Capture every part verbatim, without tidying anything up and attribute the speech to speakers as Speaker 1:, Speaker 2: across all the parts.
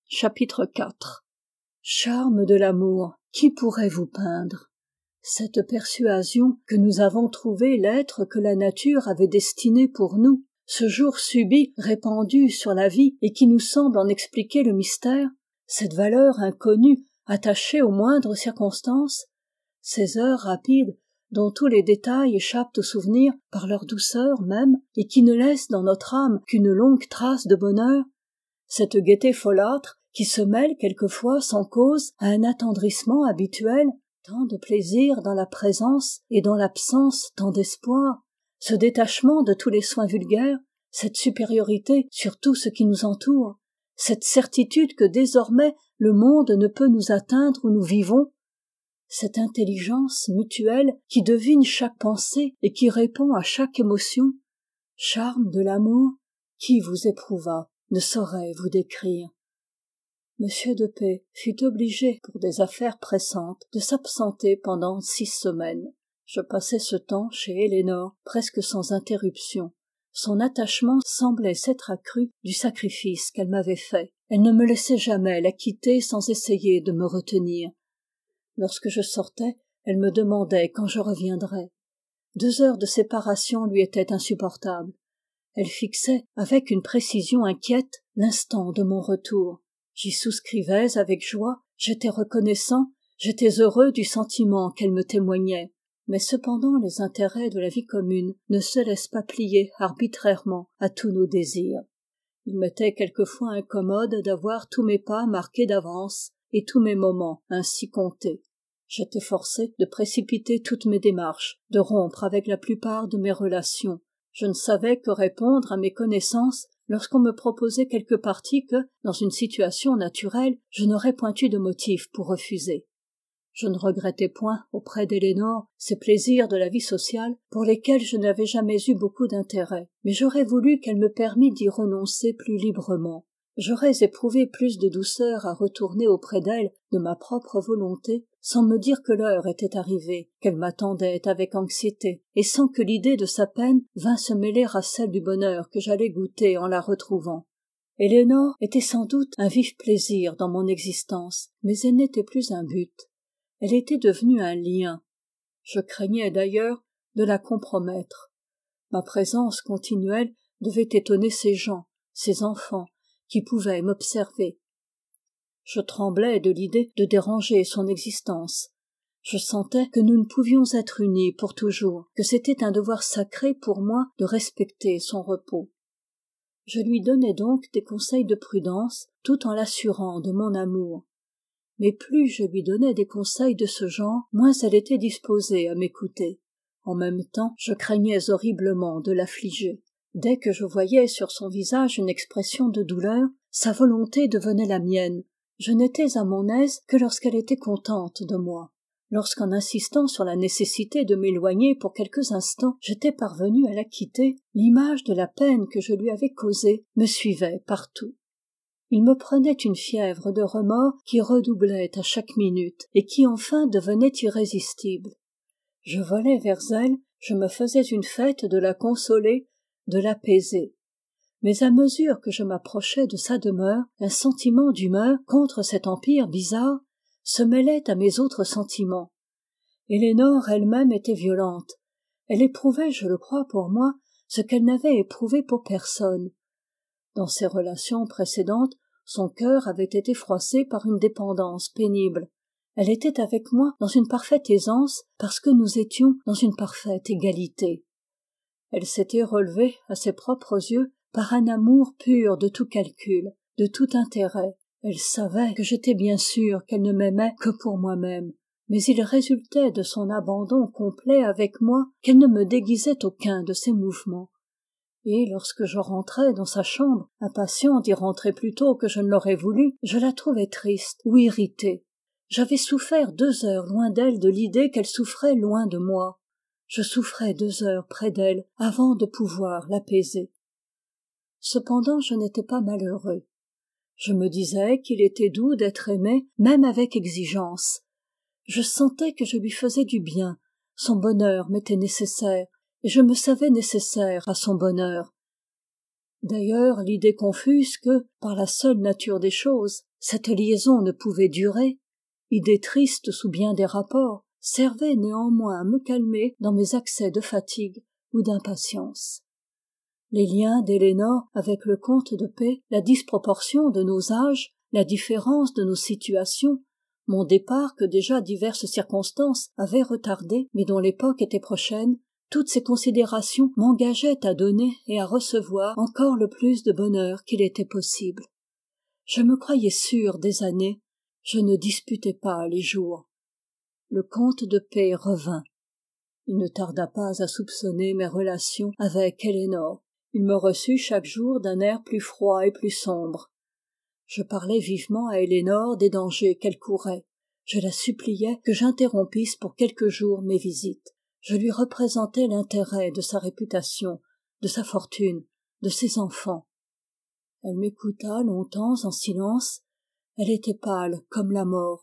Speaker 1: Chapitre quatre. Charme de l'amour, qui pourrait vous peindre? Cette persuasion que nous avons trouvé l'être que la nature avait destiné pour nous, ce jour subit répandu sur la vie et qui nous semble en expliquer le mystère, cette valeur inconnue attachée aux moindres circonstances, ces heures rapides dont tous les détails échappent au souvenir par leur douceur même et qui ne laissent dans notre âme qu'une longue trace de bonheur, cette gaieté folâtre qui se mêle quelquefois sans cause à un attendrissement habituel, tant de plaisir dans la présence et dans l'absence tant d'espoir, ce détachement de tous les soins vulgaires, cette supériorité sur tout ce qui nous entoure, cette certitude que désormais le monde ne peut nous atteindre où nous vivons, cette intelligence mutuelle qui devine chaque pensée et qui répond à chaque émotion, charme de l'amour, qui vous éprouva ne saurait vous décrire. Monsieur de P fut obligé, pour des affaires pressantes, de s'absenter pendant six semaines. Je passai ce temps chez Elénore, presque sans interruption. Son attachement semblait s'être accru du sacrifice qu'elle m'avait fait. Elle ne me laissait jamais la quitter sans essayer de me retenir. Lorsque je sortais, elle me demandait quand je reviendrais. Deux heures de séparation lui étaient insupportables. Elle fixait, avec une précision inquiète, l'instant de mon retour. J'y souscrivais avec joie, j'étais reconnaissant, j'étais heureux du sentiment qu'elle me témoignait. Mais cependant les intérêts de la vie commune ne se laissent pas plier arbitrairement à tous nos désirs. Il m'était quelquefois incommode d'avoir tous mes pas marqués d'avance et tous mes moments ainsi comptés. J'étais forcé de précipiter toutes mes démarches, de rompre avec la plupart de mes relations. Je ne savais que répondre à mes connaissances lorsqu'on me proposait quelque parti que, dans une situation naturelle, je n'aurais point eu de motif pour refuser. Je ne regrettais point, auprès d'Elénore, ces plaisirs de la vie sociale pour lesquels je n'avais jamais eu beaucoup d'intérêt, mais j'aurais voulu qu'elle me permît d'y renoncer plus librement. J'aurais éprouvé plus de douceur à retourner auprès d'elle de ma propre volonté, sans me dire que l'heure était arrivée, qu'elle m'attendait avec anxiété, et sans que l'idée de sa peine vînt se mêler à celle du bonheur que j'allais goûter en la retrouvant. Elénore était sans doute un vif plaisir dans mon existence, mais elle n'était plus un but. Elle était devenue un lien. Je craignais d'ailleurs de la compromettre. Ma présence continuelle devait étonner ces gens, ces enfants, qui pouvaient m'observer. Je tremblais de l'idée de déranger son existence. Je sentais que nous ne pouvions être unis pour toujours, que c'était un devoir sacré pour moi de respecter son repos. Je lui donnai donc des conseils de prudence, tout en l'assurant de mon amour. Mais plus je lui donnais des conseils de ce genre, moins elle était disposée à m'écouter. En même temps, je craignais horriblement de l'affliger. Dès que je voyais sur son visage une expression de douleur, sa volonté devenait la mienne. Je n'étais à mon aise que lorsqu'elle était contente de moi. Lorsqu'en insistant sur la nécessité de m'éloigner pour quelques instants, j'étais parvenu à la quitter, l'image de la peine que je lui avais causée me suivait partout. Il me prenait une fièvre de remords qui redoublait à chaque minute et qui enfin devenait irrésistible. Je volais vers elle, je me faisais une fête de la consoler, de l'apaiser. Mais à mesure que je m'approchais de sa demeure, un sentiment d'humeur contre cet empire bizarre se mêlait à mes autres sentiments. Elénore elle-même était violente. Elle éprouvait, je le crois pour moi, ce qu'elle n'avait éprouvé pour personne. Dans ses relations précédentes, son cœur avait été froissé par une dépendance pénible. Elle était avec moi dans une parfaite aisance parce que nous étions dans une parfaite égalité. Elle s'était relevée à ses propres yeux par un amour pur de tout calcul, de tout intérêt. Elle savait que j'étais bien sûr qu'elle ne m'aimait que pour moi-même, mais il résultait de son abandon complet avec moi qu'elle ne me déguisait aucun de ses mouvements. Et lorsque je rentrais dans sa chambre, impatient d'y rentrer plus tôt que je ne l'aurais voulu, je la trouvais triste ou irritée. J'avais souffert deux heures loin d'elle de l'idée qu'elle souffrait loin de moi. Je souffrais deux heures près d'elle avant de pouvoir l'apaiser. Cependant, je n'étais pas malheureux. Je me disais qu'il était doux d'être aimé, même avec exigence. Je sentais que je lui faisais du bien, son bonheur m'était nécessaire, et je me savais nécessaire à son bonheur. D'ailleurs, l'idée confuse que, par la seule nature des choses, cette liaison ne pouvait durer, idée triste sous bien des rapports, servait néanmoins à me calmer dans mes accès de fatigue ou d'impatience. Les liens d'Elénore avec le comte de P, la disproportion de nos âges, la différence de nos situations, mon départ que déjà diverses circonstances avaient retardé, mais dont l'époque était prochaine, toutes ces considérations m'engageaient à donner et à recevoir encore le plus de bonheur qu'il était possible. Je me croyais sûre des années, je ne disputais pas les jours. Le comte de P revint. Il ne tarda pas à soupçonner mes relations avec Elénore. Il me reçut chaque jour d'un air plus froid et plus sombre. Je parlais vivement à Elénore des dangers qu'elle courait. Je la suppliais que j'interrompisse pour quelques jours mes visites. Je lui représentais l'intérêt de sa réputation, de sa fortune, de ses enfants. Elle m'écouta longtemps en silence. Elle était pâle comme la mort.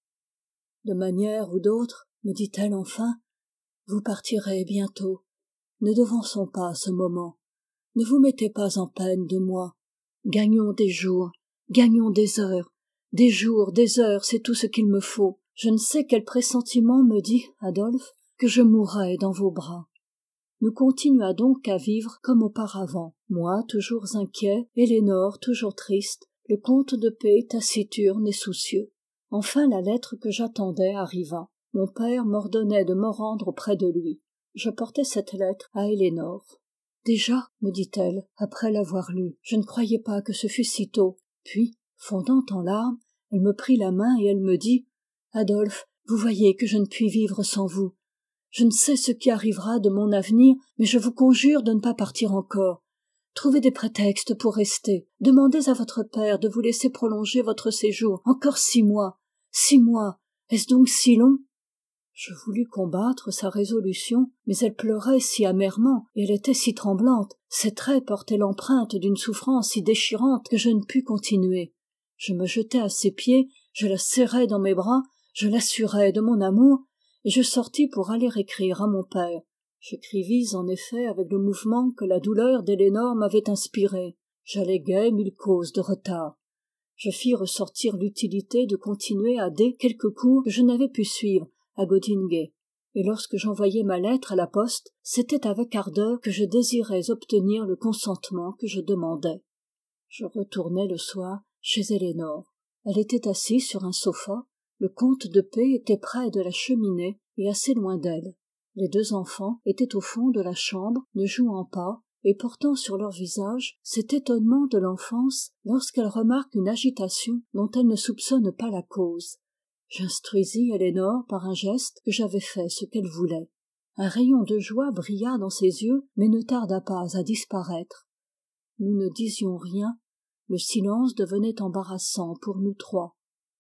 Speaker 1: De manière ou d'autre, me dit-elle enfin, vous partirez bientôt. Ne devançons pas ce moment. Ne vous mettez pas en peine de moi. Gagnons des jours, gagnons des heures. Des jours, des heures, c'est tout ce qu'il me faut. Je ne sais quel pressentiment me dit, Adolphe, que je mourrai dans vos bras. Nous continuâmes donc à vivre comme auparavant. Moi, toujours inquiet, Elénore, toujours triste, le comte de P, taciturne et soucieux. Enfin, la lettre que j'attendais arriva. Mon père m'ordonnait de me rendre auprès de lui. Je portai cette lettre à Elénore. Déjà, me dit-elle, après l'avoir lue, je ne croyais pas que ce fût si tôt. Puis, fondant en larmes, elle me prit la main et elle me dit « Adolphe, vous voyez que je ne puis vivre sans vous. Je ne sais ce qui arrivera de mon avenir, mais je vous conjure de ne pas partir encore. Trouvez des prétextes pour rester. Demandez à votre père de vous laisser prolonger votre séjour. Encore six mois. Six mois. Est-ce donc si long ?» Je voulus combattre sa résolution, mais elle pleurait si amèrement, et elle était si tremblante, ses traits portaient l'empreinte d'une souffrance si déchirante que je ne pus continuer. Je me jetai à ses pieds, je la serrai dans mes bras, je l'assurai de mon amour, et je sortis pour aller écrire à mon père. J'écrivis en effet avec le mouvement que la douleur d'Elénore m'avait inspiré. J'alléguai mille causes de retard. Je fis ressortir l'utilité de continuer à D quelques cours que je n'avais pu suivre à Göttingen. Et lorsque j'envoyai ma lettre à la poste, c'était avec ardeur que je désirais obtenir le consentement que je demandais. Je retournai le soir chez Elénore. Elle était assise sur un sofa. Le comte de P était près de la cheminée et assez loin d'elle. Les deux enfants étaient au fond de la chambre, ne jouant pas, et portant sur leur visage cet étonnement de l'enfance lorsqu'elle remarque une agitation dont elle ne soupçonne pas la cause. J'instruisis Elénore par un geste que j'avais fait ce qu'elle voulait. Un rayon de joie brilla dans ses yeux, mais ne tarda pas à disparaître. Nous ne disions rien, le silence devenait embarrassant pour nous trois.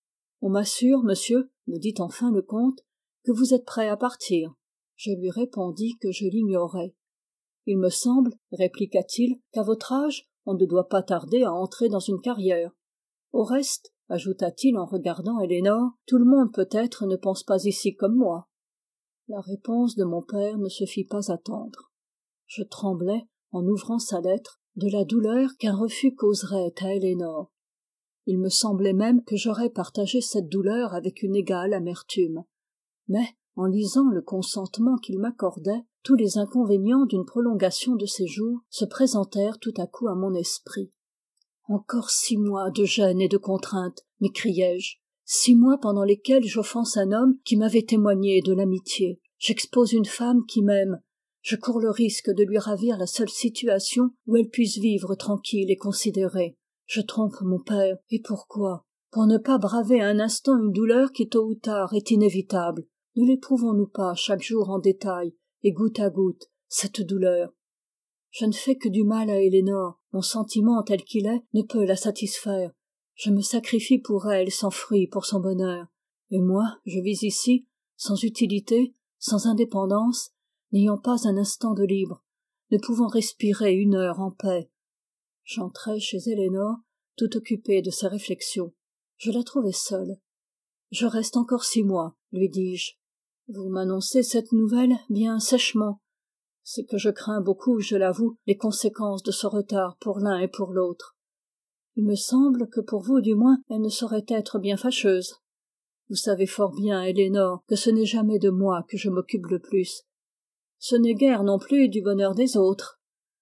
Speaker 1: « On m'assure, monsieur, me dit enfin le comte, que vous êtes prêt à partir. » Je lui répondis que je l'ignorais. « Il me semble, répliqua-t-il, qu'à votre âge, on ne doit pas tarder à entrer dans une carrière. Au reste, ajouta-t-il en regardant Elénore, tout le monde peut-être ne pense pas ici comme moi. » La réponse de mon père ne se fit pas attendre. Je tremblais, en ouvrant sa lettre, de la douleur qu'un refus causerait à Elénore. Il me semblait même que j'aurais partagé cette douleur avec une égale amertume. Mais, en lisant le consentement qu'il m'accordait, tous les inconvénients d'une prolongation de séjour se présentèrent tout à coup à mon esprit. Encore six mois de gêne et de contrainte, m'écriai-je. Six mois pendant lesquels j'offense un homme qui m'avait témoigné de l'amitié. J'expose une femme qui m'aime. Je cours le risque de lui ravir la seule situation où elle puisse vivre tranquille et considérée. Je trompe mon père. Et pourquoi? Pour ne pas braver un instant une douleur qui tôt ou tard est inévitable. Ne l'éprouvons-nous pas chaque jour en détail, et goutte à goutte, cette douleur? Je ne fais que du mal à Elénore. Mon sentiment tel qu'il est ne peut la satisfaire. Je me sacrifie pour elle sans fruit pour son bonheur. Et moi, je vis ici, sans utilité, sans indépendance, n'ayant pas un instant de libre, ne pouvant respirer une heure en paix. J'entrai chez Elénore, tout occupée de ses réflexions. Je la trouvai seule. « Je reste encore six mois, lui dis-je. Vous m'annoncez cette nouvelle bien sèchement. C'est que je crains beaucoup, je l'avoue, les conséquences de ce retard pour l'un et pour l'autre. Il me semble que pour vous, du moins, elle ne saurait être bien fâcheuse. Vous savez fort bien, Elénore, que ce n'est jamais de moi que je m'occupe le plus. Ce n'est guère non plus du bonheur des autres.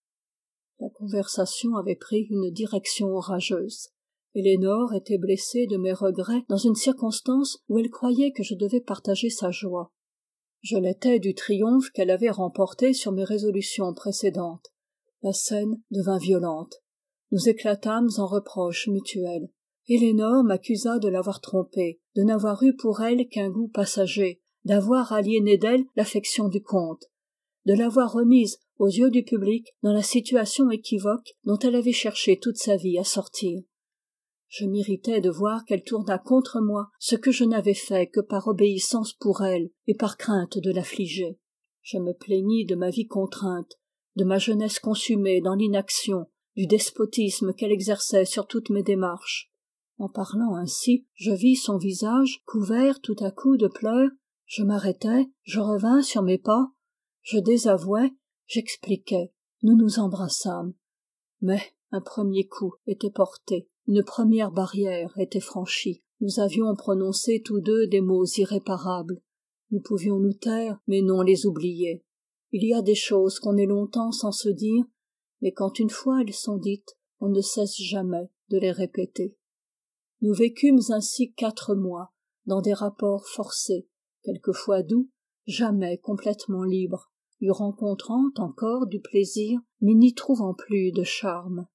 Speaker 1: La conversation avait pris une direction orageuse. Elénore était blessée de mes regrets dans une circonstance où elle croyait que je devais partager sa joie. Je l'étais du triomphe qu'elle avait remporté sur mes résolutions précédentes. La scène devint violente. Nous éclatâmes en reproches mutuels. Elénore m'accusa de l'avoir trompée, de n'avoir eu pour elle qu'un goût passager, d'avoir aliéné d'elle l'affection du comte, de l'avoir remise aux yeux du public dans la situation équivoque dont elle avait cherché toute sa vie à sortir. Je m'irritais de voir qu'elle tourna contre moi ce que je n'avais fait que par obéissance pour elle et par crainte de l'affliger. Je me plaignis de ma vie contrainte, de ma jeunesse consumée dans l'inaction, du despotisme qu'elle exerçait sur toutes mes démarches. En parlant ainsi, je vis son visage couvert tout à coup de pleurs. Je m'arrêtai, je revins sur mes pas, je désavouai, j'expliquai. Nous nous embrassâmes. Mais un premier coup était porté, une première barrière était franchie. Nous avions prononcé tous deux des mots irréparables. Nous pouvions nous taire, mais non les oublier. Il y a des choses qu'on est longtemps sans se dire, mais quand une fois elles sont dites, on ne cesse jamais de les répéter. Nous vécûmes ainsi quatre mois, dans des rapports forcés, quelquefois doux, jamais complètement libres, y rencontrant encore du plaisir, mais n'y trouvant plus de charme.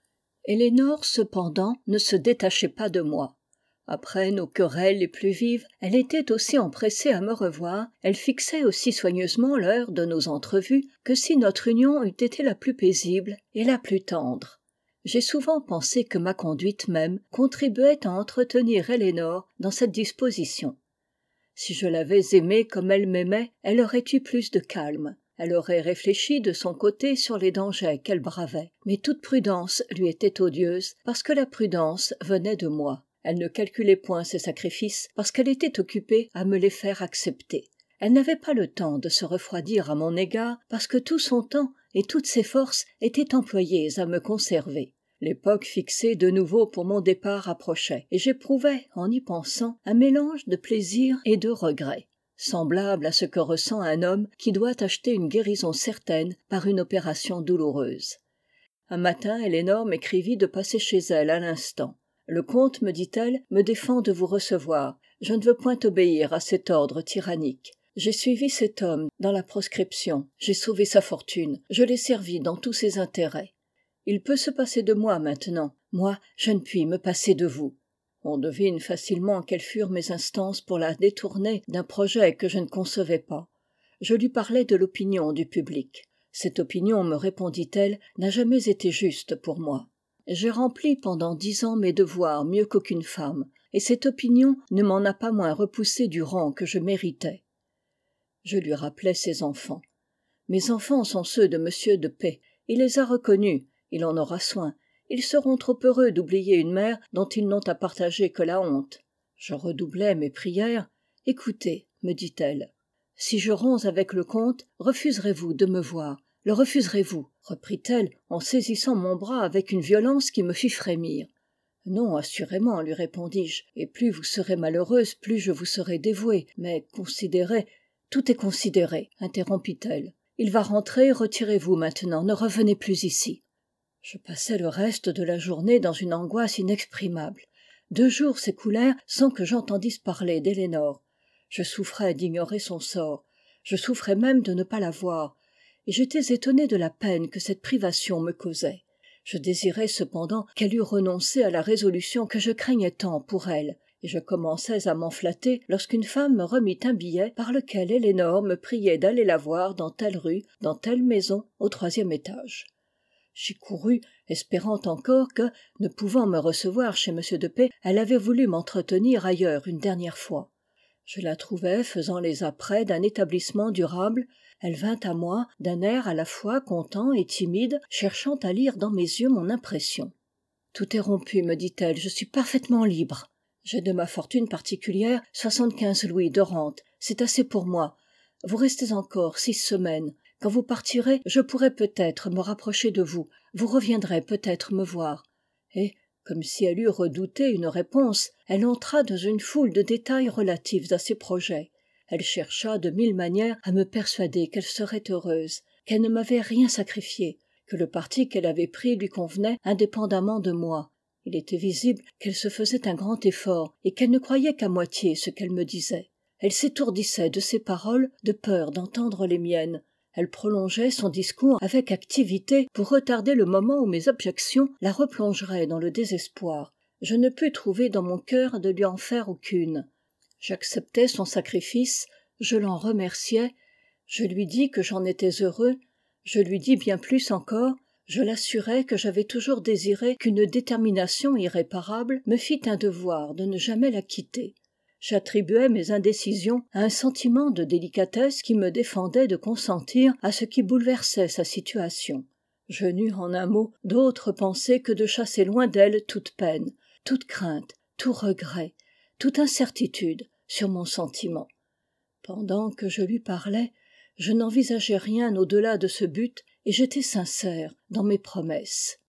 Speaker 1: Elénore, cependant, ne se détachait pas de moi. Après nos querelles les plus vives, elle était aussi empressée à me revoir, elle fixait aussi soigneusement l'heure de nos entrevues que si notre union eût été la plus paisible et la plus tendre. J'ai souvent pensé que ma conduite même contribuait à entretenir Elénore dans cette disposition. Si je l'avais aimée comme elle m'aimait, elle aurait eu plus de calme. Elle aurait réfléchi de son côté sur les dangers qu'elle bravait. Mais toute prudence lui était odieuse, parce que la prudence venait de moi. Elle ne calculait point ses sacrifices, parce qu'elle était occupée à me les faire accepter. Elle n'avait pas le temps de se refroidir à mon égard, parce que tout son temps et toutes ses forces étaient employées à me conserver. L'époque fixée de nouveau pour mon départ approchait, et j'éprouvais, en y pensant, un mélange de plaisir et de regret, semblable à ce que ressent un homme qui doit acheter une guérison certaine par une opération douloureuse. Un matin, Elénore m'écrivit de passer chez elle à l'instant. Le comte, me dit-elle, me défend de vous recevoir. Je ne veux point obéir à cet ordre tyrannique. J'ai suivi cet homme dans la proscription, j'ai sauvé sa fortune, je l'ai servi dans tous ses intérêts. Il peut se passer de moi maintenant, moi je ne puis me passer de vous. On devine facilement quelles furent mes instances pour la détourner d'un projet que je ne concevais pas. Je lui parlais de l'opinion du public. Cette opinion, me répondit-elle, n'a jamais été juste pour moi. J'ai rempli pendant dix ans mes devoirs mieux qu'aucune femme, et cette opinion ne m'en a pas moins repoussé du rang que je méritais. Je lui rappelai ses enfants. Mes enfants sont ceux de monsieur de P. Il les a reconnus, il en aura soin. Ils seront trop heureux d'oublier une mère dont ils n'ont à partager que la honte. Je redoublai mes prières. Écoutez, me dit-elle, si je romps avec le comte, refuserez-vous de me voir? Le refuserez-vous? Reprit-elle en saisissant mon bras avec une violence qui me fit frémir. Non, assurément, lui répondis-je, et plus vous serez malheureuse, plus je vous serai dévoué. Mais considérez, tout est considéré, interrompit-elle. Il va rentrer, retirez-vous maintenant, ne revenez plus ici. Je passai le reste de la journée dans une angoisse inexprimable. Deux jours s'écoulèrent sans que j'entendisse parler d'Elénore. Je souffrais d'ignorer son sort, je souffrais même de ne pas la voir, et j'étais étonné de la peine que cette privation me causait. Je désirais cependant qu'elle eût renoncé à la résolution que je craignais tant pour elle, et je commençais à m'en flatter lorsqu'une femme me remit un billet par lequel Elénore me priait d'aller la voir dans telle rue, dans telle maison, au troisième étage. J'y courus, espérant encore que, ne pouvant me recevoir chez M. de P., elle avait voulu m'entretenir ailleurs une dernière fois. Je la trouvai faisant les apprêts d'un établissement durable. Elle vint à moi d'un air à la fois content et timide, cherchant à lire dans mes yeux mon impression. « Tout est rompu, me dit-elle, je suis parfaitement libre. J'ai de ma fortune particulière soixante-quinze louis de rente, c'est assez pour moi. Vous restez encore six semaines. Quand vous partirez, je pourrai peut-être me rapprocher de vous, vous reviendrez peut-être me voir. Et, Comme si elle eût redouté une réponse, elle entra dans une foule de détails relatifs à ses projets. Elle chercha de mille manières à me persuader qu'elle serait heureuse, qu'elle ne m'avait rien sacrifié, que le parti qu'elle avait pris lui convenait indépendamment de moi. Il était visible qu'elle se faisait un grand effort et qu'elle ne croyait qu'à moitié ce qu'elle me disait. Elle s'étourdissait de ses paroles de peur d'entendre les miennes. Elle prolongeait son discours avec activité pour retarder le moment où mes objections la replongeraient dans le désespoir. Je ne pus trouver dans mon cœur de lui en faire aucune. J'acceptai son sacrifice, je l'en remerciai, je lui dis que j'en étais heureux, je lui dis bien plus encore, je l'assurai que j'avais toujours désiré qu'une détermination irréparable me fît un devoir de ne jamais la quitter. J'attribuais mes indécisions à un sentiment de délicatesse qui me défendait de consentir à ce qui bouleversait sa situation. Je n'eus en un mot d'autre pensée que de chasser loin d'elle toute peine, toute crainte, tout regret, toute incertitude sur mon sentiment. Pendant que je lui parlais, je n'envisageais rien au-delà de ce but et j'étais sincère dans mes promesses.